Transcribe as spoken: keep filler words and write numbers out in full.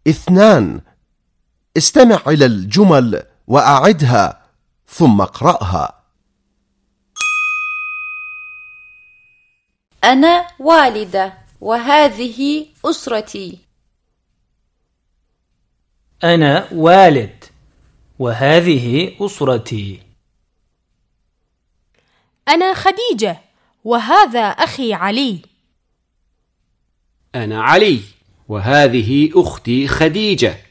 اثنان. استمع إلى الجمل وأعدها ثم اقرأها. أنا والدة وهذه أسرتي. أنا والد وهذه أسرتي. أنا خديجة وهذا أخي علي. أنا علي وهذه أختي خديجة.